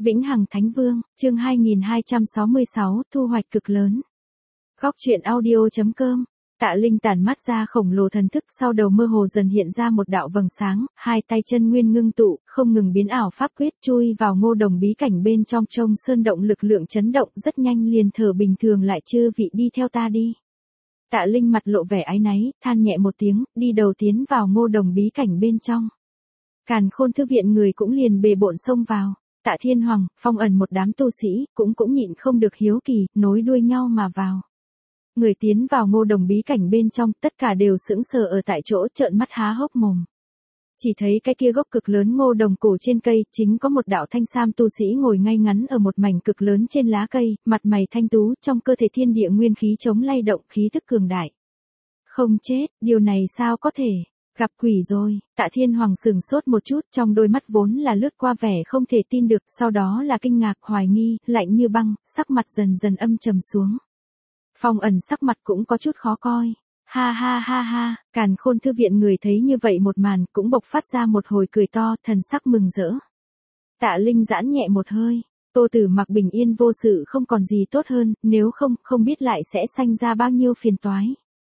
Vĩnh Hằng Thánh Vương, chương 2266, thu hoạch cực lớn. Góc truyện audio.com. Tạ Linh tản mắt ra khổng lồ thần thức, sau đầu mơ hồ dần hiện ra một đạo vầng sáng, hai tay chân nguyên ngưng tụ, không ngừng biến ảo pháp quyết chui vào Ngô Đồng bí cảnh bên trong sơn động, lực lượng chấn động rất nhanh liền thở bình thường lại, chư vị đi theo ta đi. Tạ Linh mặt lộ vẻ áy náy, than nhẹ một tiếng, đi đầu tiến vào Ngô Đồng bí cảnh bên trong. Càn Khôn thư viện người cũng liền bề bộn xông vào. Tạ Thiên Hoàng, Phong Ẩn một đám tu sĩ, cũng nhịn không được hiếu kỳ, nối đuôi nhau mà vào. Người tiến vào Ngô Đồng bí cảnh bên trong, tất cả đều sững sờ ở tại chỗ, trợn mắt há hốc mồm. Chỉ thấy cái kia gốc cực lớn Ngô Đồng cổ trên cây, chính có một đạo thanh sam tu sĩ ngồi ngay ngắn ở một mảnh cực lớn trên lá cây, mặt mày thanh tú, trong cơ thể thiên địa nguyên khí chống lay động, khí tức cường đại. Không chết, điều này sao có thể? Gặp quỷ rồi. Tạ Thiên Hoàng sửng sốt một chút, trong đôi mắt vốn là lướt qua vẻ không thể tin được, sau đó là kinh ngạc, hoài nghi, lạnh như băng, sắc mặt dần dần âm trầm xuống. Phong Ẩn sắc mặt cũng có chút khó coi. Ha ha ha ha, Càn Khôn thư viện người thấy như vậy một màn, cũng bộc phát ra một hồi cười to, thần sắc mừng rỡ. Tạ Linh giãn nhẹ một hơi, Tô Tử Mặc bình yên vô sự không còn gì tốt hơn, nếu không biết lại sẽ sanh ra bao nhiêu phiền toái.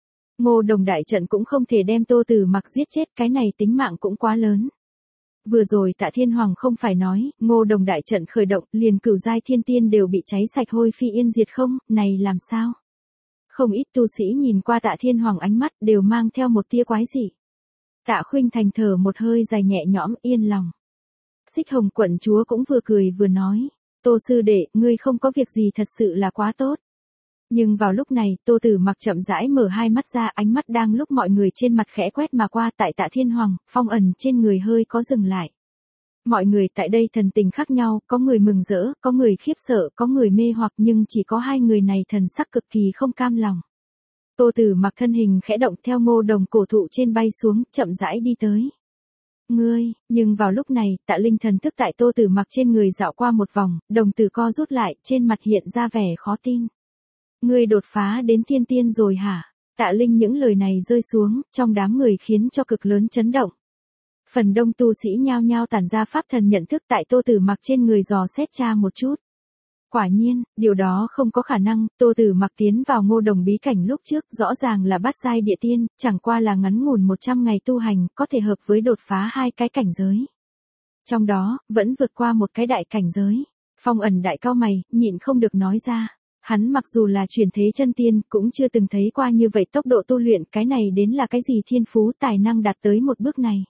Ngô Đồng đại trận cũng không thể đem Tô Tử Mặc giết chết, cái này tính mạng cũng quá lớn. Vừa rồi Tạ Thiên Hoàng không phải nói, Ngô Đồng đại trận khởi động, liền cửu giai thiên tiên đều bị cháy sạch hôi phi yên diệt không, này làm sao? Không ít tu sĩ nhìn qua Tạ Thiên Hoàng ánh mắt đều mang theo một tia quái dị. Tạ Khuynh Thành thở một hơi dài nhẹ nhõm, yên lòng. Xích Hồng quận chúa cũng vừa cười vừa nói, Tô sư đệ, ngươi không có việc gì thật sự là quá tốt. Nhưng vào lúc này, Tô Tử Mặc chậm rãi mở hai mắt ra, ánh mắt đang lúc mọi người trên mặt khẽ quét mà qua, tại Tạ Thiên Hoàng, Phong Ẩn trên người hơi có dừng lại. Mọi người tại đây thần tình khác nhau, có người mừng rỡ, có người khiếp sợ, có người mê hoặc, nhưng chỉ có hai người này thần sắc cực kỳ không cam lòng. Tô Tử Mặc thân hình khẽ động theo Ngô Đồng cổ thụ trên bay xuống, chậm rãi đi tới. Ngươi, nhưng vào lúc này, Tạ Linh thần thức tại Tô Tử Mặc trên người dạo qua một vòng, đồng tử co rút lại, trên mặt hiện ra vẻ khó tin. Ngươi đột phá đến thiên tiên rồi hả? Tạ Linh những lời này rơi xuống, trong đám người khiến cho cực lớn chấn động. Phần đông tu sĩ nhao nhao tản ra pháp thần nhận thức tại Tô Tử Mặc trên người dò xét tra một chút. Quả nhiên, điều đó không có khả năng, Tô Tử Mặc tiến vào Ngô Đồng bí cảnh lúc trước rõ ràng là bát giai địa tiên, chẳng qua là ngắn ngủn 100 ngày tu hành, có thể hợp với đột phá hai cái cảnh giới. Trong đó, vẫn vượt qua một cái đại cảnh giới. Phong Ẩn đại cao mày, nhịn không được nói ra. Hắn mặc dù là chuyển thế chân tiên, cũng chưa từng thấy qua như vậy tốc độ tu luyện, cái này đến là cái gì thiên phú tài năng đạt tới một bước này.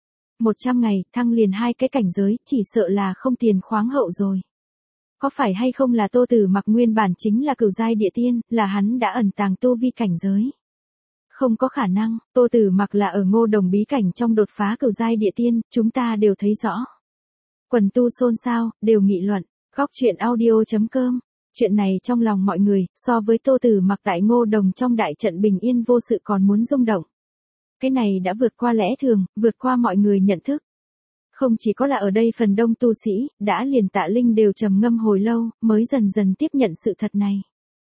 100 ngày, thăng liền hai cái cảnh giới, chỉ sợ là không tiền khoáng hậu rồi. Có phải hay không là Tô Tử Mặc nguyên bản chính là cửu giai địa tiên, là hắn đã ẩn tàng tu vi cảnh giới? Không có khả năng, Tô Tử Mặc là ở Ngô Đồng bí cảnh trong đột phá cửu giai địa tiên, chúng ta đều thấy rõ. Quần tu xôn xao, đều nghị luận. Góc truyện audio.com. Chuyện này trong lòng mọi người, so với Tô Tử Mặc tại Ngô Đồng trong đại trận bình yên vô sự còn muốn rung động. Cái này đã vượt qua lẽ thường, vượt qua mọi người nhận thức. Không chỉ có là ở đây phần đông tu sĩ, đã liền Tạ Linh đều trầm ngâm hồi lâu, mới dần dần tiếp nhận sự thật này.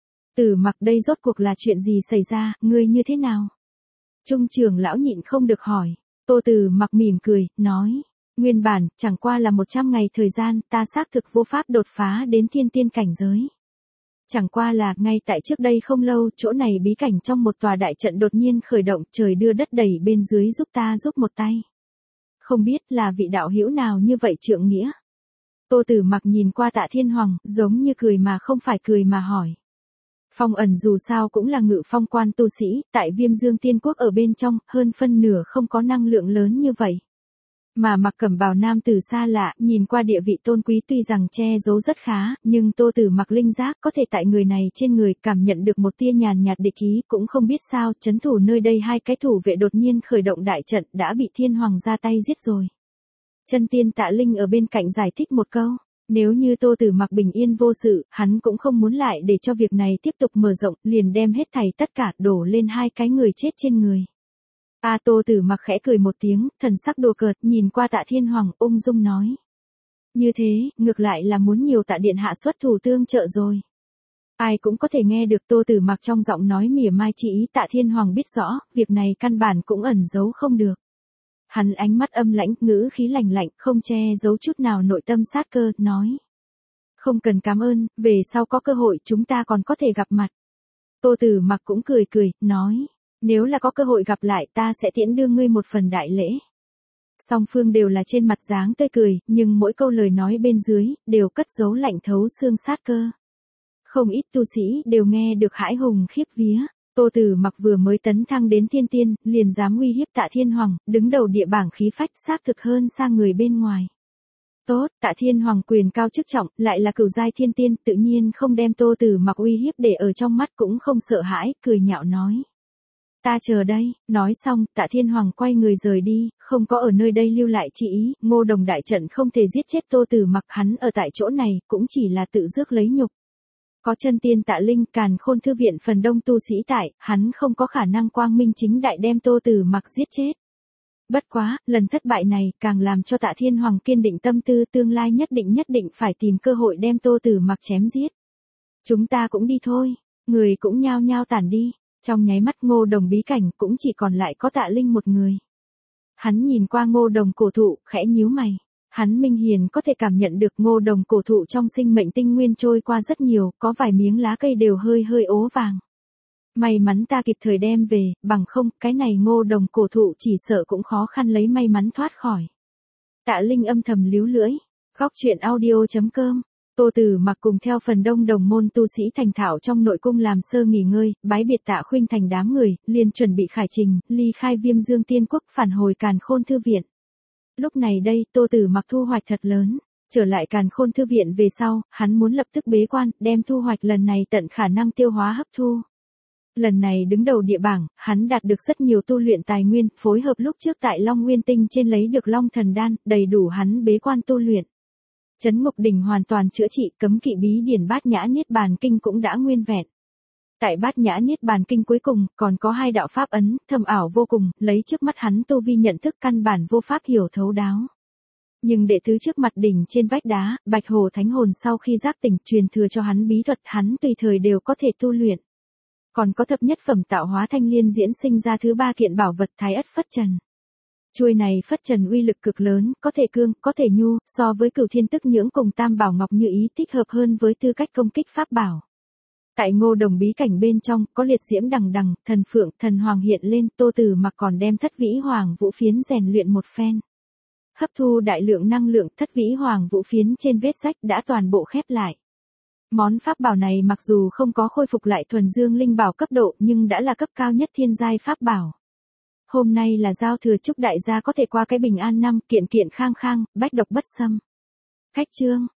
Tử Mặc đây rốt cuộc là chuyện gì xảy ra, ngươi như thế nào? Trung trưởng lão nhịn không được hỏi. Tô Tử Mặc mỉm cười, nói. Nguyên bản, chẳng qua là 100 ngày thời gian, ta xác thực vô pháp đột phá đến thiên tiên cảnh giới. Chẳng qua là, ngay tại trước đây không lâu, chỗ này bí cảnh trong một tòa đại trận đột nhiên khởi động, trời đưa đất đẩy bên dưới giúp ta giúp một tay. Không biết là vị đạo hữu nào như vậy trượng nghĩa. Tô Tử Mặc nhìn qua Tạ Thiên Hoàng, giống như cười mà không phải cười mà hỏi. Phong Ẩn dù sao cũng là ngự phong quan tu sĩ, tại Viêm Dương Tiên Quốc ở bên trong, hơn phân nửa không có năng lượng lớn như vậy. Mà mặc cẩm bào nam tử xa lạ, nhìn qua địa vị tôn quý tuy rằng che giấu rất khá, nhưng Tô Tử Mặc linh giác có thể tại người này trên người cảm nhận được một tia nhàn nhạt địch ý, cũng không biết sao, trấn thủ nơi đây hai cái thủ vệ đột nhiên khởi động đại trận, đã bị Thiên Hoàng ra tay giết rồi. Chân tiên Tạ Linh ở bên cạnh giải thích một câu, nếu như Tô Tử Mặc bình yên vô sự, hắn cũng không muốn lại để cho việc này tiếp tục mở rộng, liền đem hết thảy tất cả đổ lên hai cái người chết trên người. Tô Tử Mặc khẽ cười một tiếng, thần sắc đùa cợt, nhìn qua Tạ Thiên Hoàng, ung dung nói. Như thế, ngược lại là muốn nhiều Tạ điện hạ xuất thủ tương trợ rồi. Ai cũng có thể nghe được Tô Tử Mặc trong giọng nói mỉa mai chỉ ý, Tạ Thiên Hoàng biết rõ, việc này căn bản cũng ẩn giấu không được. Hắn ánh mắt âm lãnh, ngữ khí lạnh lạnh, không che giấu chút nào nội tâm sát cơ, nói. Không cần cảm ơn, về sau có cơ hội chúng ta còn có thể gặp mặt. Tô Tử Mặc cũng cười cười, nói, nếu là có cơ hội gặp lại ta sẽ tiễn đưa ngươi một phần đại lễ. Song phương đều là trên mặt dáng tươi cười, nhưng mỗi câu lời nói bên dưới, đều cất giấu lạnh thấu xương sát cơ. Không ít tu sĩ đều nghe được hãi hùng khiếp vía. Tô Tử Mặc vừa mới tấn thăng đến thiên tiên, liền dám uy hiếp Tạ Thiên Hoàng, đứng đầu địa bảng khí phách xác thực hơn sang người bên ngoài. Tốt, Tạ Thiên Hoàng quyền cao chức trọng, lại là cửu giai thiên tiên, tự nhiên không đem Tô Tử Mặc uy hiếp để ở trong mắt cũng không sợ hãi, cười nhạo nói. Ta chờ đây, nói xong, Tạ Thiên Hoàng quay người rời đi, không có ở nơi đây lưu lại chi ý, Ngô Đồng đại trận không thể giết chết Tô Tử Mặc, hắn ở tại chỗ này, cũng chỉ là tự rước lấy nhục. Có chân tiên Tạ Linh, Càn Khôn thư viện phần đông tu sĩ tại, hắn không có khả năng quang minh chính đại đem Tô Tử Mặc giết chết. Bất quá, lần thất bại này, càng làm cho Tạ Thiên Hoàng kiên định tâm tư tương lai nhất định phải tìm cơ hội đem Tô Tử Mặc chém giết. Chúng ta cũng đi thôi, người cũng nhao nhao tản đi. Trong nháy mắt Ngô Đồng bí cảnh cũng chỉ còn lại có Tạ Linh một người. Hắn nhìn qua Ngô Đồng cổ thụ, khẽ nhíu mày. Hắn minh hiển có thể cảm nhận được Ngô Đồng cổ thụ trong sinh mệnh tinh nguyên trôi qua rất nhiều, có vài miếng lá cây đều hơi ố vàng. May mắn ta kịp thời đem về, bằng không, cái này Ngô Đồng cổ thụ chỉ sợ cũng khó khăn lấy may mắn thoát khỏi. Tạ Linh âm thầm líu lưỡi. Góc truyện audio.com. Tô Tử Mặc cùng theo phần đông đồng môn tu sĩ thành thạo trong nội cung làm sơ nghỉ ngơi, bái biệt Tạ Khuynh Thành đám người, liền chuẩn bị khải trình, ly khai Viêm Dương Tiên Quốc phản hồi Càn Khôn thư viện. Lúc này đây, Tô Tử Mặc thu hoạch thật lớn, trở lại Càn Khôn thư viện về sau, hắn muốn lập tức bế quan, đem thu hoạch lần này tận khả năng tiêu hóa hấp thu. Lần này đứng đầu địa bảng, hắn đạt được rất nhiều tu luyện tài nguyên, phối hợp lúc trước tại Long Nguyên Tinh trên lấy được Long Thần Đan, đầy đủ hắn bế quan tu luyện. Trấn Ngục Đỉnh hoàn toàn chữa trị, cấm kỵ bí điển Bát Nhã Niết Bàn Kinh cũng đã nguyên vẹn. Tại Bát Nhã Niết Bàn Kinh cuối cùng, còn có 2 đạo pháp ấn, thâm ảo vô cùng, lấy trước mắt hắn tu vi nhận thức căn bản vô pháp hiểu thấu đáo. Nhưng đệ tứ trước mặt đỉnh trên vách đá, Bạch Hổ Thánh Hồn sau khi giác tỉnh truyền thừa cho hắn bí thuật, hắn tùy thời đều có thể tu luyện. Còn có thập nhất phẩm tạo hóa thanh liên diễn sinh ra thứ 3 kiện bảo vật Thái Ất Phất Trần. Chuôi này phất trần uy lực cực lớn, có thể cương, có thể nhu, so với Cửu Thiên Tức Nhưỡng cùng Tam Bảo Ngọc Như Ý thích hợp hơn với tư cách công kích pháp bảo. Tại Ngô Đồng bí cảnh bên trong, có liệt diễm đằng đằng, thần phượng, thần hoàng hiện lên, Tô Tử Mặc còn đem Thất Vĩ Hoàng Vũ Phiến rèn luyện một phen. Hấp thu đại lượng năng lượng, Thất Vĩ Hoàng Vũ Phiến trên vết rách đã toàn bộ khép lại. Món pháp bảo này mặc dù không có khôi phục lại thuần dương linh bảo cấp độ, nhưng đã là cấp cao nhất thiên giai pháp bảo. Hôm nay là giao thừa, chúc đại gia có thể qua cái bình an năm, kiện kiện khang khang, bách độc bất xâm. Khách chương.